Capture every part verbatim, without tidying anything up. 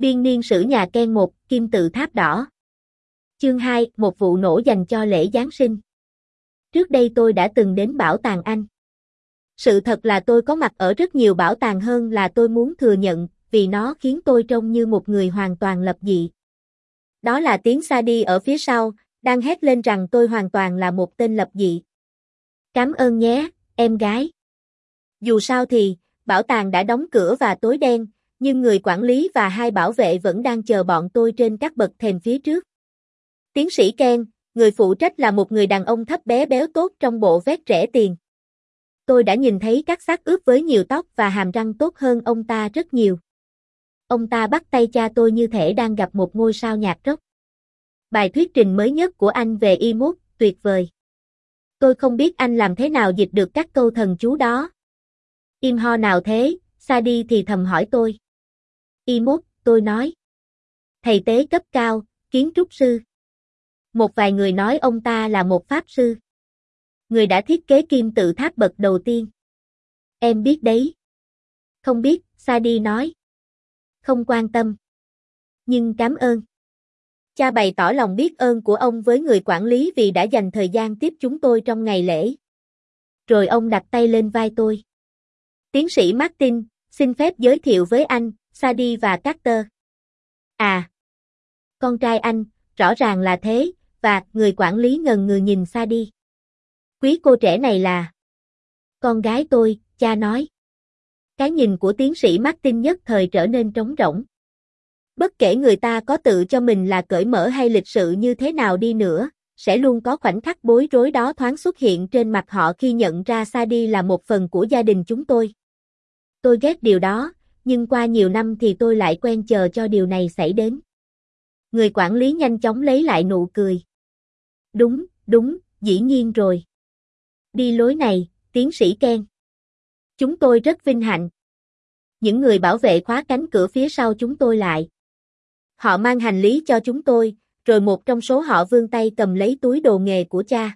Biên niên sử nhà Ken một, kim tự tháp đỏ. Chương hai, một vụ nổ dành cho lễ Giáng sinh. Trước đây tôi đã từng đến bảo tàng Anh. Sự thật là tôi có mặt ở rất nhiều bảo tàng hơn là tôi muốn thừa nhận, vì nó khiến tôi trông như một người hoàn toàn lập dị. Đó là tiếng Sadie ở phía sau, đang hét lên rằng tôi hoàn toàn là một tên lập dị. Cảm ơn nhé, em gái. Dù sao thì, bảo tàng đã đóng cửa và tối đen, nhưng người quản lý và hai bảo vệ vẫn đang chờ bọn tôi trên các bậc thềm phía trước. Tiến sĩ Ken, người phụ trách là một người đàn ông thấp bé béo tốt trong bộ vest rẻ tiền. Tôi đã nhìn thấy các xác ướp với nhiều tóc và hàm răng tốt hơn ông ta rất nhiều. Ông ta bắt tay cha tôi như thể đang gặp một ngôi sao nhạc rock. Bài thuyết trình mới nhất của anh về i mốt, tuyệt vời. Tôi không biết anh làm thế nào dịch được các câu thần chú đó. Im ho nào thế, Sadie thì thầm hỏi tôi. i mốt, tôi nói. Thầy tế cấp cao, kiến trúc sư. Một vài người nói ông ta là một pháp sư. Người đã thiết kế kim tự tháp bậc đầu tiên. Em biết đấy. Không biết, Sadie nói. Không quan tâm. Nhưng cảm ơn. Cha bày tỏ lòng biết ơn của ông với người quản lý vì đã dành thời gian tiếp chúng tôi trong ngày lễ. Rồi ông đặt tay lên vai tôi. Tiến sĩ Martin, xin phép giới thiệu với anh, Sadie và Carter. À. Con trai anh, rõ ràng là thế, và người quản lý ngần ngừ nhìn Sadie. Quý cô trẻ này là con gái tôi, cha nói. Cái nhìn của tiến sĩ Martin nhất thời trở nên trống rỗng. Bất kể người ta có tự cho mình là cởi mở hay lịch sự như thế nào đi nữa, sẽ luôn có khoảnh khắc bối rối đó thoáng xuất hiện trên mặt họ khi nhận ra Sadie là một phần của gia đình chúng tôi. Tôi ghét điều đó, nhưng qua nhiều năm thì tôi lại quen chờ cho điều này xảy đến. Người quản lý nhanh chóng lấy lại nụ cười. Đúng, đúng, dĩ nhiên rồi. Đi lối này, tiến sĩ Ken. Chúng tôi rất vinh hạnh. Những người bảo vệ khóa cánh cửa phía sau chúng tôi lại. Họ mang hành lý cho chúng tôi, rồi một trong số họ vươn tay cầm lấy túi đồ nghề của cha.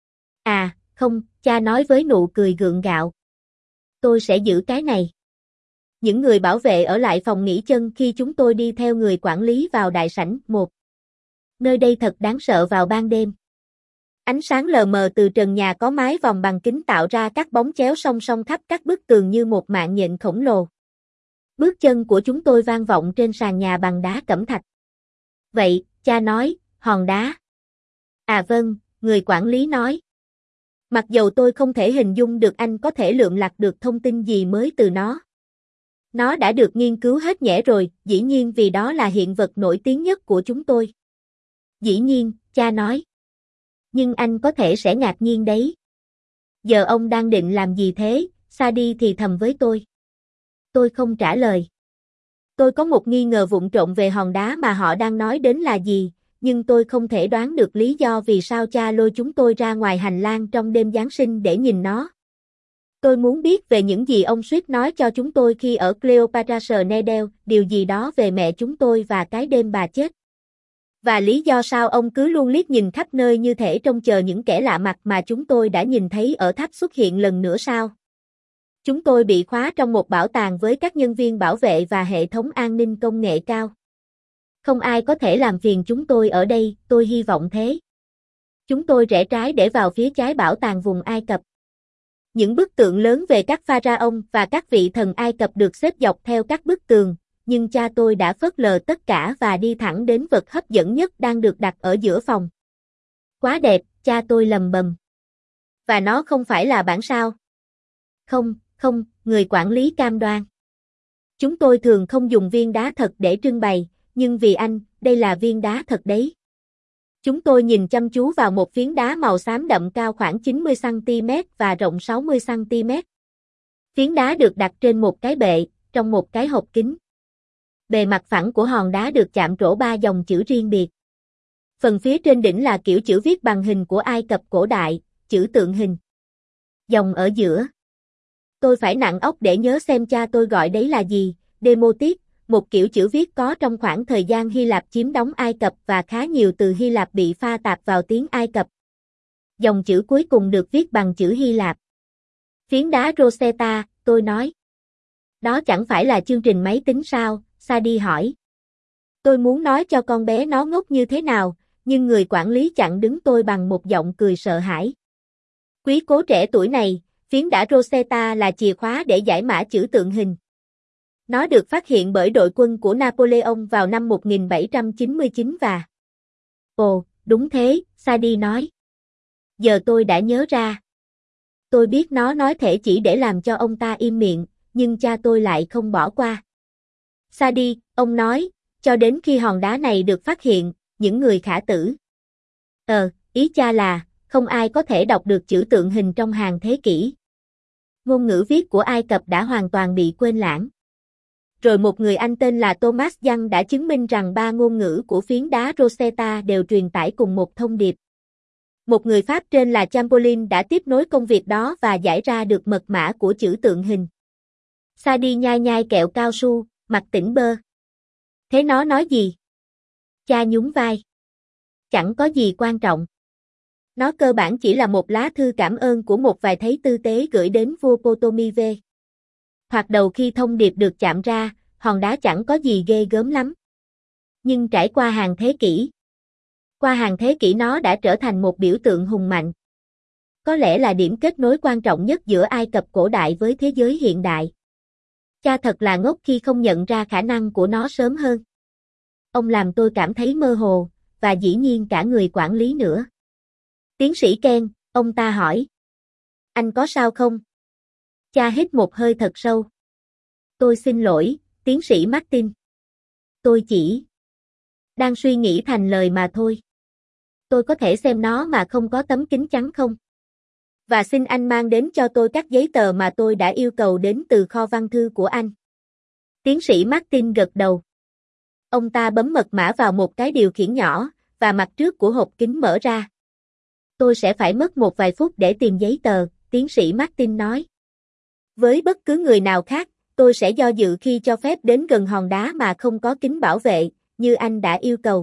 À, không, cha nói với nụ cười gượng gạo. Tôi sẽ giữ cái này. Những người bảo vệ ở lại phòng nghỉ chân khi chúng tôi đi theo người quản lý vào đại sảnh một. Nơi đây thật đáng sợ vào ban đêm. Ánh sáng lờ mờ từ trần nhà có mái vòm bằng kính tạo ra các bóng chéo song song khắp các bức tường như một mạng nhện khổng lồ. Bước chân của chúng tôi vang vọng trên sàn nhà bằng đá cẩm thạch. Vậy, cha nói, hòn đá. À vâng, người quản lý nói. Mặc dầu tôi không thể hình dung được anh có thể lượm lặt được thông tin gì mới từ nó. Nó đã được nghiên cứu hết nhẽ rồi, dĩ nhiên vì đó là hiện vật nổi tiếng nhất của chúng tôi. Dĩ nhiên, cha nói. Nhưng anh có thể sẽ ngạc nhiên đấy. Giờ ông đang định làm gì thế? Sadie thì thầm với tôi. Tôi không trả lời. Tôi có một nghi ngờ vụng trộm về hòn đá mà họ đang nói đến là gì, nhưng tôi không thể đoán được lý do vì sao cha lôi chúng tôi ra ngoài hành lang trong đêm Giáng sinh để nhìn nó. Tôi muốn biết về những gì ông Swift nói cho chúng tôi khi ở Cleopatra Needle, điều gì đó về mẹ chúng tôi và cái đêm bà chết. Và lý do sao ông cứ luôn liếc nhìn khắp nơi như thể trông chờ những kẻ lạ mặt mà chúng tôi đã nhìn thấy ở tháp xuất hiện lần nữa sao? Chúng tôi bị khóa trong một bảo tàng với các nhân viên bảo vệ và hệ thống an ninh công nghệ cao. Không ai có thể làm phiền chúng tôi ở đây, tôi hy vọng thế. Chúng tôi rẽ trái để vào phía trái bảo tàng vùng Ai Cập. Những bức tượng lớn về các pharaoh và các vị thần Ai Cập được xếp dọc theo các bức tường, nhưng cha tôi đã phớt lờ tất cả và đi thẳng đến vật hấp dẫn nhất đang được đặt ở giữa phòng. Quá đẹp, cha tôi lầm bầm. Và nó không phải là bản sao? Không, không, người quản lý cam đoan. Chúng tôi thường không dùng viên đá thật để trưng bày, nhưng vì anh, đây là viên đá thật đấy. Chúng tôi nhìn chăm chú vào một phiến đá màu xám đậm cao khoảng chín mươi xăng ti mét và rộng sáu mươi xăng ti mét. Phiến đá được đặt trên một cái bệ, trong một cái hộp kính. Bề mặt phẳng của hòn đá được chạm trổ ba dòng chữ riêng biệt. Phần phía trên đỉnh là kiểu chữ viết bằng hình của Ai Cập cổ đại, chữ tượng hình. Dòng ở giữa. Tôi phải nặng óc để nhớ xem cha tôi gọi đấy là gì, Demotic, một kiểu chữ viết có trong khoảng thời gian Hy Lạp chiếm đóng Ai Cập và khá nhiều từ Hy Lạp bị pha tạp vào tiếng Ai Cập. Dòng chữ cuối cùng được viết bằng chữ Hy Lạp. Phiến đá Rosetta, tôi nói. Đó chẳng phải là chương trình máy tính sao? Sadie hỏi. Tôi muốn nói cho con bé nó ngốc như thế nào, nhưng người quản lý chặn đứng tôi bằng một giọng cười sợ hãi. Quý cố trẻ tuổi này, phiến đả Rosetta là chìa khóa để giải mã chữ tượng hình. Nó được phát hiện bởi đội quân của Napoleon vào năm một nghìn bảy trăm chín mươi chín và... Ồ, đúng thế, Sadie nói. Giờ tôi đã nhớ ra. Tôi biết nó nói thể chỉ để làm cho ông ta im miệng, nhưng cha tôi lại không bỏ qua. Sadie, ông nói, cho đến khi hòn đá này được phát hiện, những người khả tử. Ờ, ý cha là, không ai có thể đọc được chữ tượng hình trong hàng thế kỷ. Ngôn ngữ viết của Ai Cập đã hoàn toàn bị quên lãng. Rồi một người Anh tên là Thomas Young đã chứng minh rằng ba ngôn ngữ của phiến đá Rosetta đều truyền tải cùng một thông điệp. Một người Pháp tên là Chamberlain đã tiếp nối công việc đó và giải ra được mật mã của chữ tượng hình. Sadie nhai nhai kẹo cao su, mặt tỉnh bơ. Thế nó nói gì? Cha nhún vai. Chẳng có gì quan trọng. Nó cơ bản chỉ là một lá thư cảm ơn của một vài thấy tư tế gửi đến vua Ptolemy. Thoạt đầu khi thông điệp được chạm ra, hòn đá chẳng có gì ghê gớm lắm. Nhưng trải qua hàng thế kỷ, qua hàng thế kỷ nó đã trở thành một biểu tượng hùng mạnh. Có lẽ là điểm kết nối quan trọng nhất giữa Ai Cập cổ đại với thế giới hiện đại. Cha thật là ngốc khi không nhận ra khả năng của nó sớm hơn. Ông làm tôi cảm thấy mơ hồ, và dĩ nhiên cả người quản lý nữa. Tiến sĩ Ken, ông ta hỏi. Anh có sao không? Cha hít một hơi thật sâu. Tôi xin lỗi, tiến sĩ Martin. Tôi chỉ đang suy nghĩ thành lời mà thôi. Tôi có thể xem nó mà không có tấm kính chắn không? Và xin anh mang đến cho tôi các giấy tờ mà tôi đã yêu cầu đến từ kho văn thư của anh. Tiến sĩ Martin gật đầu. Ông ta bấm mật mã vào một cái điều khiển nhỏ, và mặt trước của hộp kính mở ra. Tôi sẽ phải mất một vài phút để tìm giấy tờ, tiến sĩ Martin nói. Với bất cứ người nào khác, tôi sẽ do dự khi cho phép đến gần hòn đá mà không có kính bảo vệ, như anh đã yêu cầu.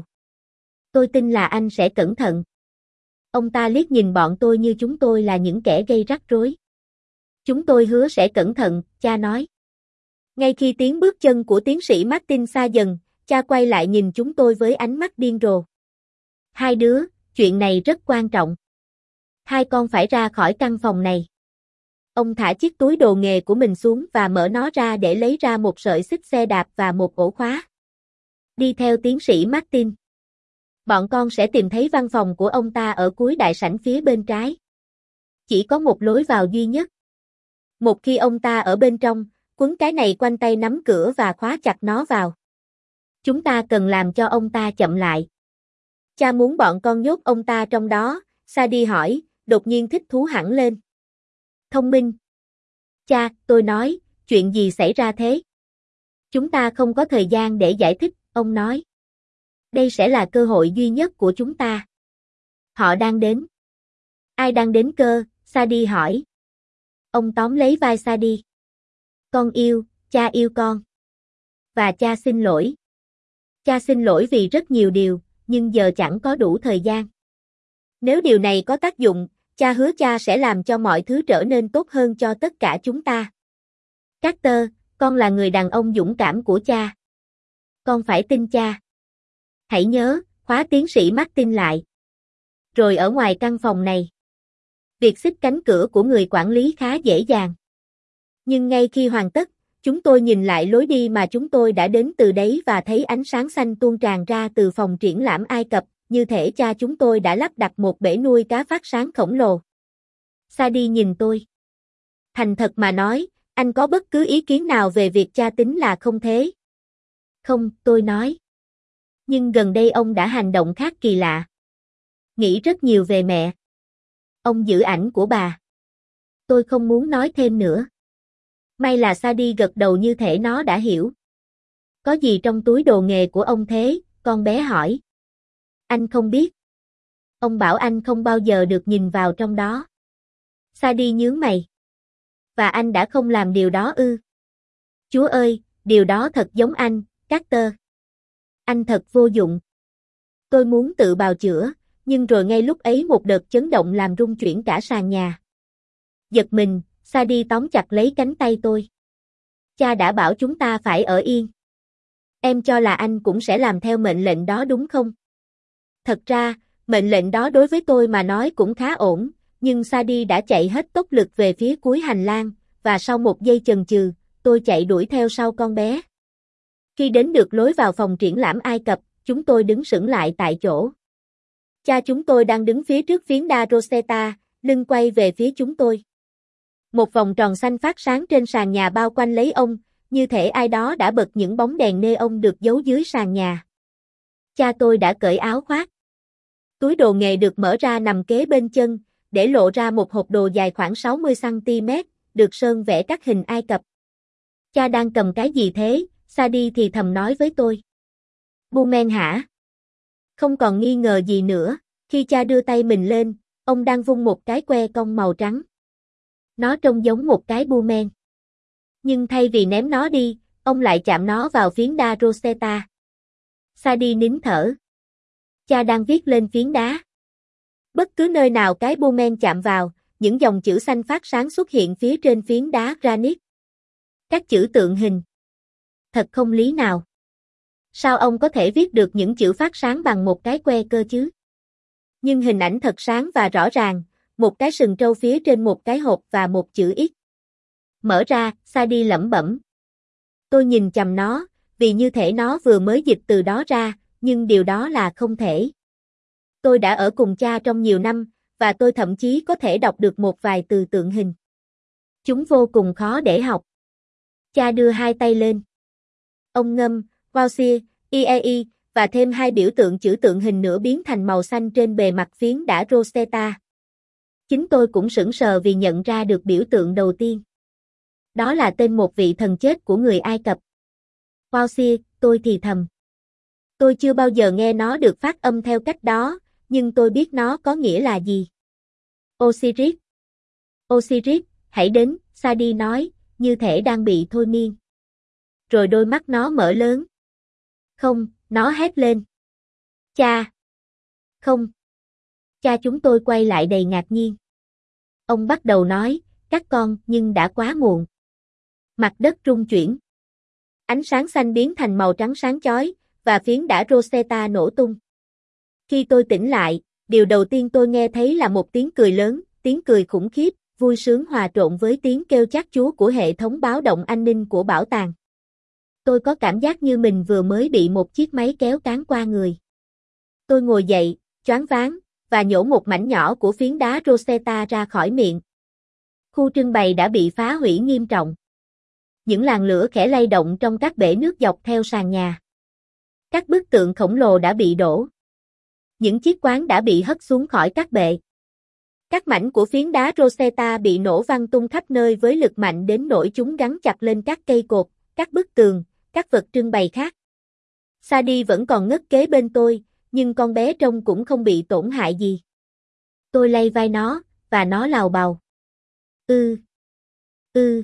Tôi tin là anh sẽ cẩn thận. Ông ta liếc nhìn bọn tôi như chúng tôi là những kẻ gây rắc rối. Chúng tôi hứa sẽ cẩn thận, cha nói. Ngay khi tiếng bước chân của tiến sĩ Martin xa dần, cha quay lại nhìn chúng tôi với ánh mắt điên rồ. Hai đứa, chuyện này rất quan trọng. Hai con phải ra khỏi căn phòng này. Ông thả chiếc túi đồ nghề của mình xuống và mở nó ra để lấy ra một sợi xích xe đạp và một ổ khóa. Đi theo tiến sĩ Martin. Bọn con sẽ tìm thấy văn phòng của ông ta ở cuối đại sảnh phía bên trái. Chỉ có một lối vào duy nhất. Một khi ông ta ở bên trong, quấn cái này quanh tay nắm cửa và khóa chặt nó vào. Chúng ta cần làm cho ông ta chậm lại. Cha muốn bọn con nhốt ông ta trong đó, Sadie hỏi, đột nhiên thích thú hẳn lên. Thông minh. Cha, tôi nói, chuyện gì xảy ra thế? Chúng ta không có thời gian để giải thích, ông nói. Đây sẽ là cơ hội duy nhất của chúng ta. Họ đang đến. Ai đang đến cơ? Sadie hỏi. Ông tóm lấy vai Sadie. Con yêu, cha yêu con. Và cha xin lỗi. Cha xin lỗi vì rất nhiều điều, nhưng giờ chẳng có đủ thời gian. Nếu điều này có tác dụng, cha hứa cha sẽ làm cho mọi thứ trở nên tốt hơn cho tất cả chúng ta. Carter, con là người đàn ông dũng cảm của cha. Con phải tin cha. Hãy nhớ, khóa tiến sĩ Martin lại. Rồi ở ngoài căn phòng này. Việc xích cánh cửa của người quản lý khá dễ dàng. Nhưng ngay khi hoàn tất, chúng tôi nhìn lại lối đi mà chúng tôi đã đến từ đấy và thấy ánh sáng xanh tuôn tràn ra từ phòng triển lãm Ai Cập, như thể cha chúng tôi đã lắp đặt một bể nuôi cá phát sáng khổng lồ. Sadie nhìn tôi. Thành thật mà nói, anh có bất cứ ý kiến nào về việc cha tính là không thế? Không, tôi nói. Nhưng gần đây ông đã hành động khác kỳ lạ. Nghĩ rất nhiều về mẹ. Ông giữ ảnh của bà. Tôi không muốn nói thêm nữa. May là Sadie gật đầu như thể nó đã hiểu. Có gì trong túi đồ nghề của ông thế? Con bé hỏi. Anh không biết. Ông bảo anh không bao giờ được nhìn vào trong đó. Sadie nhướng mày. Và anh đã không làm điều đó ư? Chúa ơi, điều đó thật giống anh, Carter. Anh thật vô dụng. Tôi muốn tự bào chữa, nhưng rồi ngay lúc ấy một đợt chấn động làm rung chuyển cả sàn nhà. Giật mình, Sadie tóm chặt lấy cánh tay tôi. Cha đã bảo chúng ta phải ở yên. Em cho là anh cũng sẽ làm theo mệnh lệnh đó đúng không? Thật ra, mệnh lệnh đó đối với tôi mà nói cũng khá ổn, nhưng Sadie đã chạy hết tốc lực về phía cuối hành lang, và sau một giây chần chừ, tôi chạy đuổi theo sau con bé. Khi đến được lối vào phòng triển lãm Ai Cập, chúng tôi đứng sững lại tại chỗ. Cha chúng tôi đang đứng phía trước phiến đa Rosetta, lưng quay về phía chúng tôi. Một vòng tròn xanh phát sáng trên sàn nhà bao quanh lấy ông, như thể ai đó đã bật những bóng đèn neon được giấu dưới sàn nhà. Cha tôi đã cởi áo khoác. Túi đồ nghề được mở ra nằm kế bên chân, để lộ ra một hộp đồ dài khoảng sáu mươi xăng ti mét, được sơn vẽ các hình Ai Cập. Cha đang cầm cái gì thế? Sadie thì thầm nói với tôi. Boomerang hả? Không còn nghi ngờ gì nữa, khi cha đưa tay mình lên, ông đang vung một cái que cong màu trắng. Nó trông giống một cái boomerang. Nhưng thay vì ném nó đi, ông lại chạm nó vào phiến đá Rosetta. Sadie nín thở. Cha đang viết lên phiến đá. Bất cứ nơi nào cái boomerang chạm vào, những dòng chữ xanh phát sáng xuất hiện phía trên phiến đá granite. Các chữ tượng hình. Thật không lý nào. Sao ông có thể viết được những chữ phát sáng bằng một cái que cơ chứ? Nhưng hình ảnh thật sáng và rõ ràng, một cái sừng trâu phía trên một cái hộp và một chữ X. Mở ra, Sadie lẩm bẩm. Tôi nhìn chằm nó, vì như thể nó vừa mới dịch từ đó ra, nhưng điều đó là không thể. Tôi đã ở cùng cha trong nhiều năm, và tôi thậm chí có thể đọc được một vài từ tượng hình. Chúng vô cùng khó để học. Cha đưa hai tay lên. Ông ngâm, Wowsia, i e i, và thêm hai biểu tượng chữ tượng hình nữa biến thành màu xanh trên bề mặt phiến đá Rosetta. Chính tôi cũng sững sờ vì nhận ra được biểu tượng đầu tiên. Đó là tên một vị thần chết của người Ai Cập. Wowsia, tôi thì thầm. Tôi chưa bao giờ nghe nó được phát âm theo cách đó, nhưng tôi biết nó có nghĩa là gì. Osiris. Osiris, hãy đến, Sadie nói, như thể đang bị thôi miên. Rồi đôi mắt nó mở lớn. Không, nó hét lên. Cha. Không. Cha chúng tôi quay lại đầy ngạc nhiên. Ông bắt đầu nói, các con, nhưng đã quá muộn. Mặt đất rung chuyển. Ánh sáng xanh biến thành màu trắng sáng chói, và phiến đá Rosetta nổ tung. Khi tôi tỉnh lại, điều đầu tiên tôi nghe thấy là một tiếng cười lớn, tiếng cười khủng khiếp, vui sướng hòa trộn với tiếng kêu chát chúa của hệ thống báo động an ninh của bảo tàng. Tôi có cảm giác như mình vừa mới bị một chiếc máy kéo cán qua người. Tôi ngồi dậy, choáng váng, và nhổ một mảnh nhỏ của phiến đá Rosetta ra khỏi miệng. Khu trưng bày đã bị phá hủy nghiêm trọng. Những làn lửa khẽ lay động trong các bể nước dọc theo sàn nhà. Các bức tượng khổng lồ đã bị đổ. Những chiếc quán đã bị hất xuống khỏi các bệ. Các mảnh của phiến đá Rosetta bị nổ văng tung khắp nơi với lực mạnh đến nỗi chúng gắn chặt lên các cây cột, các bức tường, các vật trưng bày khác. Sadie vẫn còn ngất kế bên tôi, nhưng con bé trông cũng không bị tổn hại gì. Tôi lay vai nó, và nó lào bào. Ư. Ư.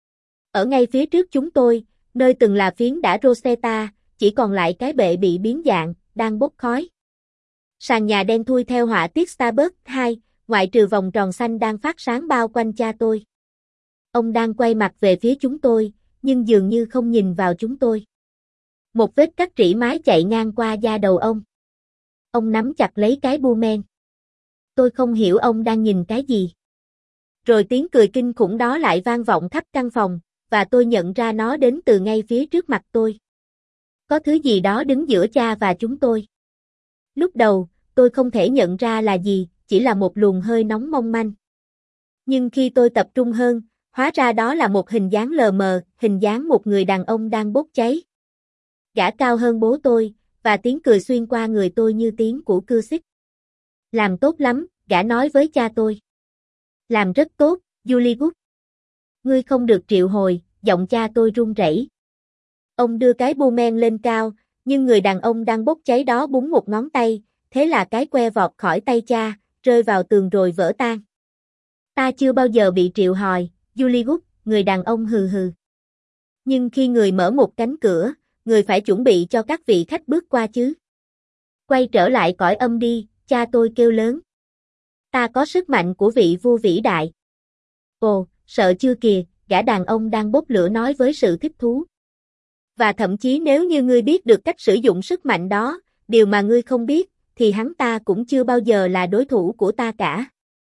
Ở ngay phía trước chúng tôi, nơi từng là phiến đá Rosetta, chỉ còn lại cái bệ bị biến dạng, đang bốc khói. Sàn nhà đen thui theo họa tiết Starbucks hai, ngoại trừ vòng tròn xanh đang phát sáng bao quanh cha tôi. Ông đang quay mặt về phía chúng tôi, nhưng dường như không nhìn vào chúng tôi. Một vết cắt rỉ mái chạy ngang qua da đầu ông. Ông nắm chặt lấy cái boomerang. Tôi không hiểu ông đang nhìn cái gì. Rồi tiếng cười kinh khủng đó lại vang vọng khắp căn phòng, và tôi nhận ra nó đến từ ngay phía trước mặt tôi. Có thứ gì đó đứng giữa cha và chúng tôi. Lúc đầu, tôi không thể nhận ra là gì, chỉ là một luồng hơi nóng mong manh. Nhưng khi tôi tập trung hơn, hóa ra đó là một hình dáng lờ mờ, hình dáng một người đàn ông đang bốc cháy. Gã cao hơn bố tôi, và tiếng cười xuyên qua người tôi như tiếng của cưa xích. Làm tốt lắm, gã nói với cha tôi. Làm rất tốt, Julie. Ngươi không được triệu hồi, giọng cha tôi run rẩy. Ông đưa cái boomerang lên cao, nhưng người đàn ông đang bốc cháy đó búng một ngón tay, thế là cái que vọt khỏi tay cha, rơi vào tường rồi vỡ tan. Ta chưa bao giờ bị triệu hồi, Julie, người đàn ông hừ hừ. Nhưng khi người mở một cánh cửa, người phải chuẩn bị cho các vị khách bước qua chứ. Quay trở lại cõi âm đi, cha tôi kêu lớn. Ta có sức mạnh của vị vua vĩ đại. Ồ, sợ chưa kìa, gã đàn ông đang bốc lửa nói với sự thích thú. Và thậm chí nếu như ngươi biết được cách sử dụng sức mạnh đó, điều mà ngươi không biết, thì hắn ta cũng chưa bao giờ là đối thủ của ta cả.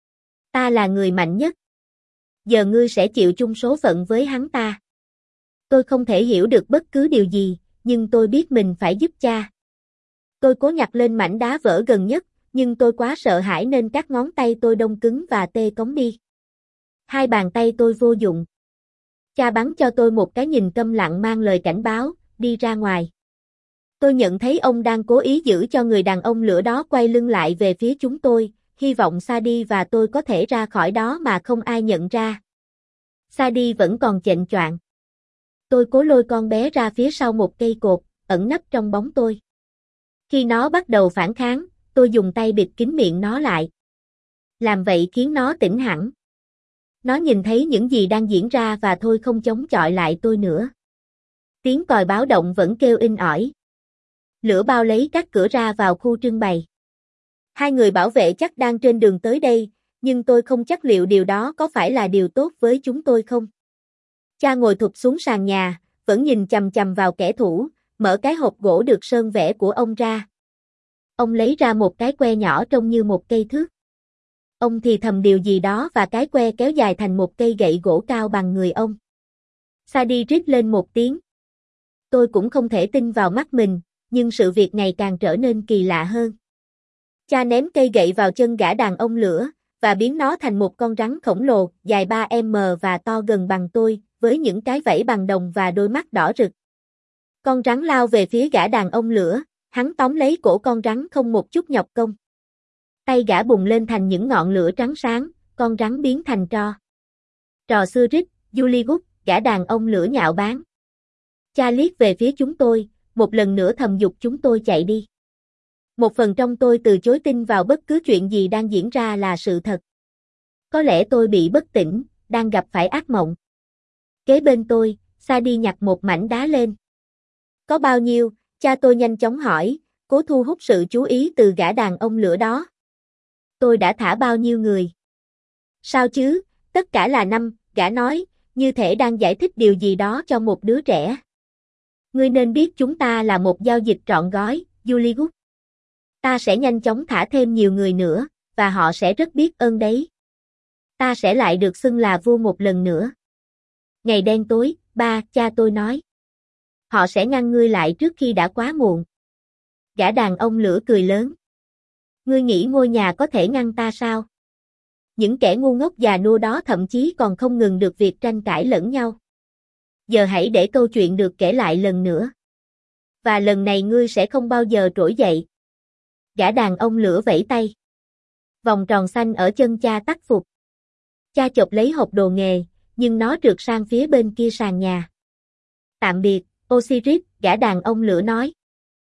Ta là người mạnh nhất. Giờ ngươi sẽ chịu chung số phận với hắn ta. Tôi không thể hiểu được bất cứ điều gì, nhưng tôi biết mình phải giúp cha. Tôi cố nhặt lên mảnh đá vỡ gần nhất, nhưng tôi quá sợ hãi nên các ngón tay tôi đông cứng và tê cống đi. Hai bàn tay tôi vô dụng. Cha bắn cho tôi một cái nhìn câm lặng mang lời cảnh báo, đi ra ngoài. Tôi nhận thấy ông đang cố ý giữ cho người đàn ông lửa đó quay lưng lại về phía chúng tôi, hy vọng Sadie và tôi có thể ra khỏi đó mà không ai nhận ra. Sadie vẫn còn chệnh choạng. Tôi cố lôi con bé ra phía sau một cây cột, ẩn nấp trong bóng tôi. Khi nó bắt đầu phản kháng, tôi dùng tay bịt kín miệng nó lại. Làm vậy khiến nó tỉnh hẳn. Nó nhìn thấy những gì đang diễn ra và thôi không chống chọi lại tôi nữa. Tiếng còi báo động vẫn kêu inh ỏi. Lửa bao lấy các cửa ra vào khu trưng bày. Hai người bảo vệ chắc đang trên đường tới đây, nhưng tôi không chắc liệu điều đó có phải là điều tốt với chúng tôi không. Cha ngồi thụp xuống sàn nhà, vẫn nhìn chằm chằm vào kẻ thù, mở cái hộp gỗ được sơn vẽ của ông ra. Ông lấy ra một cái que nhỏ trông như một cây thước. Ông thì thầm điều gì đó và cái que kéo dài thành một cây gậy gỗ cao bằng người ông. Sadie rít lên một tiếng. Tôi cũng không thể tin vào mắt mình, nhưng sự việc ngày càng trở nên kỳ lạ hơn. Cha ném cây gậy vào chân gã đàn ông lửa, và biến nó thành một con rắn khổng lồ, dài ba mét và to gần bằng tôi, với những cái vảy bằng đồng và đôi mắt đỏ rực. Con rắn lao về phía gã đàn ông lửa, hắn tóm lấy cổ con rắn không một chút nhọc công. Tay gã bùng lên thành những ngọn lửa trắng sáng, con rắn biến thành tro. Trò xưa rít, Julie Good, gã đàn ông lửa nhạo báng. Cha liếc về phía chúng tôi, một lần nữa thầm giục chúng tôi chạy đi. Một phần trong tôi từ chối tin vào bất cứ chuyện gì đang diễn ra là sự thật. Có lẽ tôi bị bất tỉnh, đang gặp phải ác mộng. Kế bên tôi, Sadie nhặt một mảnh đá lên. Có bao nhiêu? Cha tôi nhanh chóng hỏi, cố thu hút sự chú ý từ gã đàn ông lửa đó. Tôi đã thả bao nhiêu người? Sao chứ, tất cả là năm, gã nói, như thể đang giải thích điều gì đó cho một đứa trẻ. Ngươi nên biết chúng ta là một giao dịch trọn gói, Julie Good. Ta sẽ nhanh chóng thả thêm nhiều người nữa, và họ sẽ rất biết ơn đấy. Ta sẽ lại được xưng là vua một lần nữa. Ngày đen tối, ba, cha tôi nói. Họ sẽ ngăn ngươi lại trước khi đã quá muộn. Gã đàn ông lửa cười lớn. Ngươi nghĩ ngôi nhà có thể ngăn ta sao? Những kẻ ngu ngốc già nua đó thậm chí còn không ngừng được việc tranh cãi lẫn nhau. Giờ hãy để câu chuyện được kể lại lần nữa. Và lần này ngươi sẽ không bao giờ trỗi dậy. Gã đàn ông lửa vẫy tay. Vòng tròn xanh ở chân cha tắt phục. Cha chộp lấy hộp đồ nghề, nhưng nó trượt sang phía bên kia sàn nhà. Tạm biệt, Osiris, gã đàn ông lửa nói.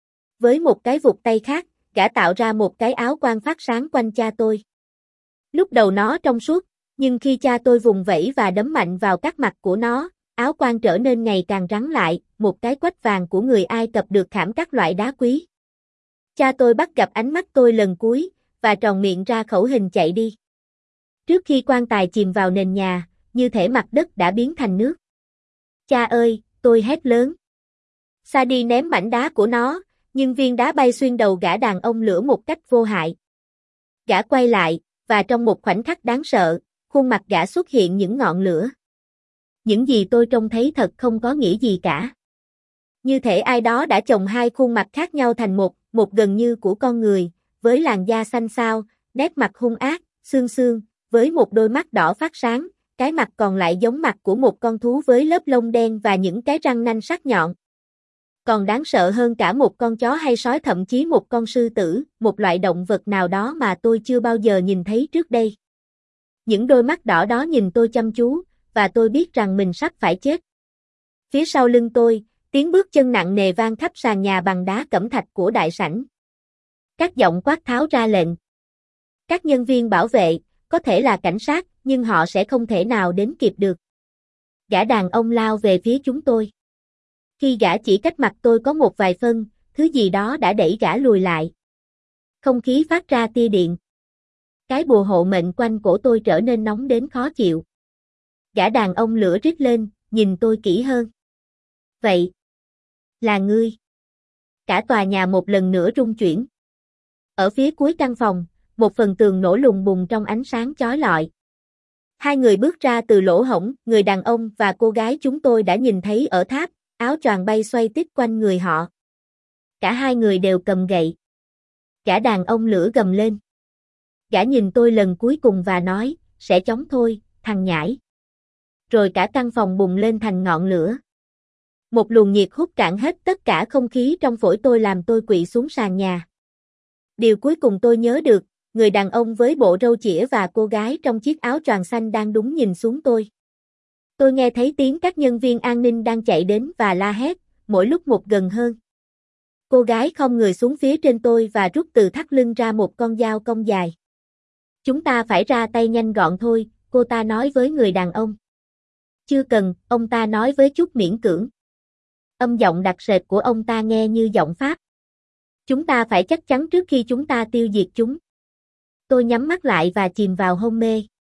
Với một cái vụt tay khác, gã tạo ra một cái áo quan phát sáng quanh cha tôi. Lúc đầu nó trong suốt, nhưng khi cha tôi vùng vẫy và đấm mạnh vào các mặt của nó, áo quan trở nên ngày càng rắn lại, một cái quách vàng của người Ai Cập được khảm các loại đá quý. Cha tôi bắt gặp ánh mắt tôi lần cuối, và tròn miệng ra khẩu hình chạy đi. Trước khi quan tài chìm vào nền nhà, như thể mặt đất đã biến thành nước. Cha ơi, tôi hét lớn. Sadie ném mảnh đá của nó, nhưng viên đá bay xuyên đầu gã đàn ông lửa một cách vô hại. Gã quay lại, và trong một khoảnh khắc đáng sợ, khuôn mặt gã xuất hiện những ngọn lửa. Những gì tôi trông thấy thật không có nghĩa gì cả. Như thể ai đó đã chồng hai khuôn mặt khác nhau thành một, một gần như của con người, với làn da xanh xao, nét mặt hung ác, xương xương, với một đôi mắt đỏ phát sáng, cái mặt còn lại giống mặt của một con thú với lớp lông đen và những cái răng nanh sắc nhọn. Còn đáng sợ hơn cả một con chó hay sói, thậm chí một con sư tử, một loại động vật nào đó mà tôi chưa bao giờ nhìn thấy trước đây. Những đôi mắt đỏ đó nhìn tôi chăm chú, và tôi biết rằng mình sắp phải chết. Phía sau lưng tôi, tiếng bước chân nặng nề vang khắp sàn nhà bằng đá cẩm thạch của đại sảnh. Các giọng quát tháo ra lệnh. Các nhân viên bảo vệ, có thể là cảnh sát, nhưng họ sẽ không thể nào đến kịp được. Gã đàn ông lao về phía chúng tôi. Khi gã chỉ cách mặt tôi có một vài phân, thứ gì đó đã đẩy gã lùi lại. Không khí phát ra tia điện. Cái bùa hộ mệnh quanh cổ tôi trở nên nóng đến khó chịu. Gã đàn ông lửa rít lên, nhìn tôi kỹ hơn. Vậy, Là ngươi. Cả tòa nhà một lần nữa rung chuyển. Ở phía cuối căn phòng, một phần tường nổ lùng bùng trong ánh sáng chói lọi. Hai người bước ra từ lỗ hổng, người đàn ông và cô gái chúng tôi đã nhìn thấy ở tháp, áo choàng bay xoay tít quanh người họ. Cả hai người đều cầm gậy. Gã đàn ông lửa gầm lên. Gã nhìn tôi lần cuối cùng và nói, sẽ chóng thôi, thằng nhãi. Rồi cả căn phòng bùng lên thành ngọn lửa. Một luồng nhiệt hút cạn hết tất cả không khí trong phổi tôi làm tôi quỵ xuống sàn nhà. Điều cuối cùng tôi nhớ được, người đàn ông với bộ râu chĩa và cô gái trong chiếc áo choàng xanh đang đúng nhìn xuống tôi. Tôi nghe thấy tiếng các nhân viên an ninh đang chạy đến và la hét, mỗi lúc một gần hơn. Cô gái khom người xuống phía trên tôi và rút từ thắt lưng ra một con dao cong dài. Chúng ta phải ra tay nhanh gọn thôi, cô ta nói với người đàn ông. Chưa cần, ông ta nói với chút miễn cưỡng. Âm giọng đặc sệt của ông ta nghe như giọng Pháp. Chúng ta phải chắc chắn trước khi chúng ta tiêu diệt chúng. Tôi nhắm mắt lại và chìm vào hôn mê.